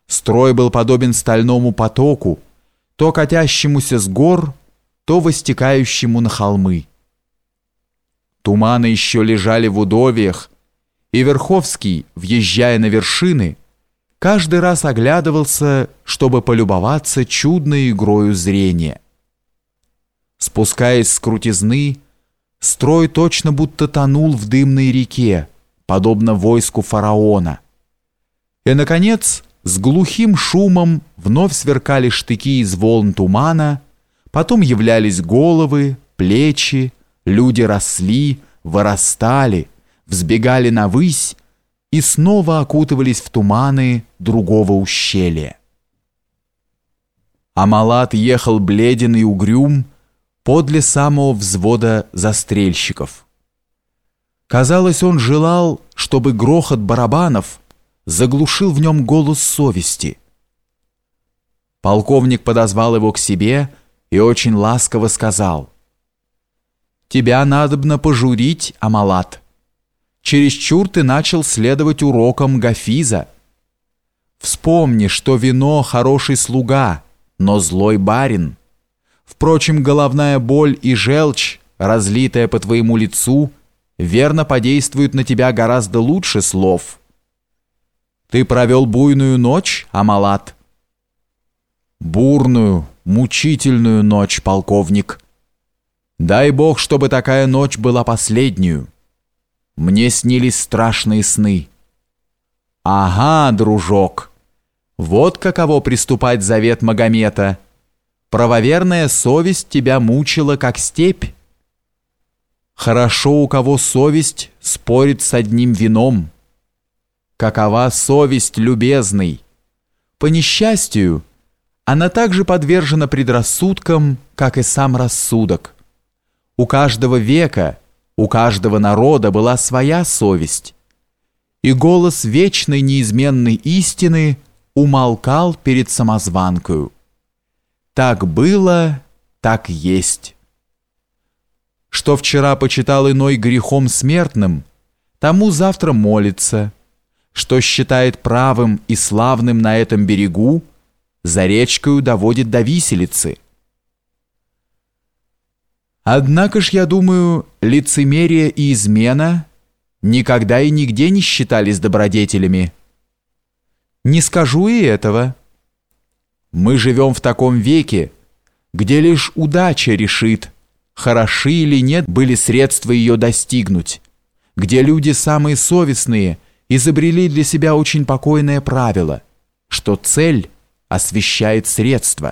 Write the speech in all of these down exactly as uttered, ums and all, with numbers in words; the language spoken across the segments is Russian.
Строй был подобен стальному потоку, то катящемуся с гор, то выстекающему на холмы. Туманы еще лежали в удовьях, и Верховский, въезжая на вершины, каждый раз оглядывался, чтобы полюбоваться чудной игрою зрения. Спускаясь с крутизны, строй точно будто тонул в дымной реке, подобно войску фараона. И, наконец, с глухим шумом вновь сверкали штыки из волн тумана, потом являлись головы, плечи, люди росли, вырастали, взбегали навысь и снова окутывались в туманы другого ущелья. Амалат ехал бледен и угрюм подле самого взвода застрельщиков. Казалось, он желал, чтобы грохот барабанов заглушил в нем голос совести. Полковник подозвал его к себе и очень ласково сказал: «Тебя надобно пожурить, Амалат. Чересчур ты начал следовать урокам Гафиза. Вспомни, что вино хороший слуга, но злой барин. Впрочем, головная боль и желчь, разлитая по твоему лицу, верно подействуют на тебя гораздо лучше слов. Ты провел буйную ночь, Амалат?» «Бурную, мучительную ночь, полковник. Дай Бог, чтобы такая ночь была последнюю. Мне снились страшные сны». «Ага, дружок, вот каково приступать завет Магомета. Правоверная совесть тебя мучила, как степь. Хорошо, у кого совесть спорит с одним вином. Какова совесть, любезный? По несчастью, она также подвержена предрассудкам, как и сам рассудок. У каждого века, у каждого народа была своя совесть, и голос вечной неизменной истины умолкал перед самозванкою. Так было, так есть. Что вчера почитал иной грехом смертным, тому завтра молится. Что считает правым и славным на этом берегу, за речкою доводит до виселицы. Однако ж, я думаю, лицемерие и измена никогда и нигде не считались добродетелями. Не скажу и этого. Мы живем в таком веке, где лишь удача решит, хороши или нет были средства ее достигнуть, где люди самые совестные изобрели для себя очень покойное правило, что цель освещает средства.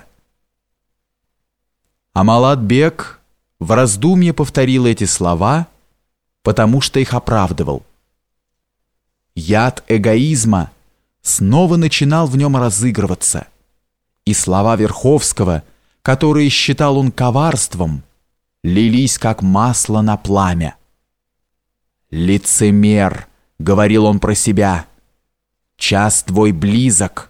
Амалат-бек в раздумье повторил эти слова, потому что их оправдывал. Яд эгоизма снова начинал в нем разыгрываться, и слова Верховского, которые считал он коварством, лились как масло на пламя. «Лицемер!» — говорил он про себя. «Час твой близок».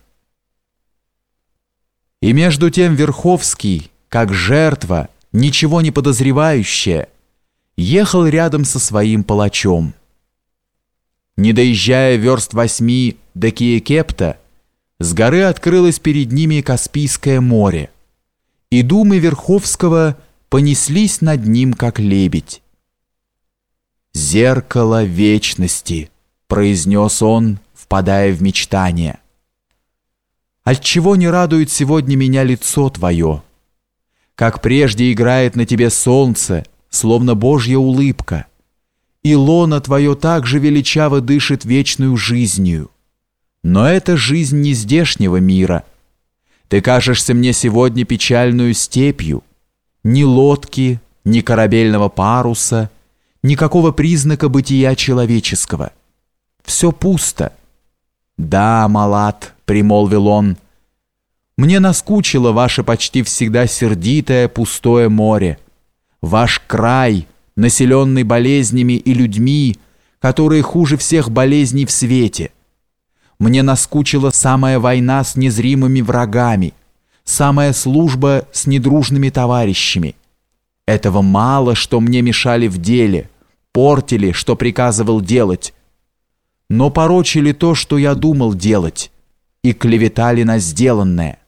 И между тем Верховский, как жертва, ничего не подозревающая, ехал рядом со своим палачом. Не доезжая верст восьми до Киекепта, с горы открылось перед ними Каспийское море, и думы Верховского понеслись над ним, как лебедь. «Зеркало вечности», — произнес он, впадая в мечтание. «Отчего не радует сегодня меня лицо твое? Как прежде играет на тебе солнце, словно Божья улыбка, и лоно твое также величаво дышит вечную жизнью. Но это жизнь не здешнего мира. Ты кажешься мне сегодня печальную степью, ни лодки, ни корабельного паруса, никакого признака бытия человеческого. Все пусто». «Да, Малат», — примолвил он, — «мне наскучило ваше почти всегда сердитое пустое море, ваш край, населенный болезнями и людьми, которые хуже всех болезней в свете. Мне наскучила самая война с незримыми врагами, самая служба с недружными товарищами. Этого мало, что мне мешали в деле, портили, что приказывал делать, но порочили то, что я думал делать, и клеветали на сделанное.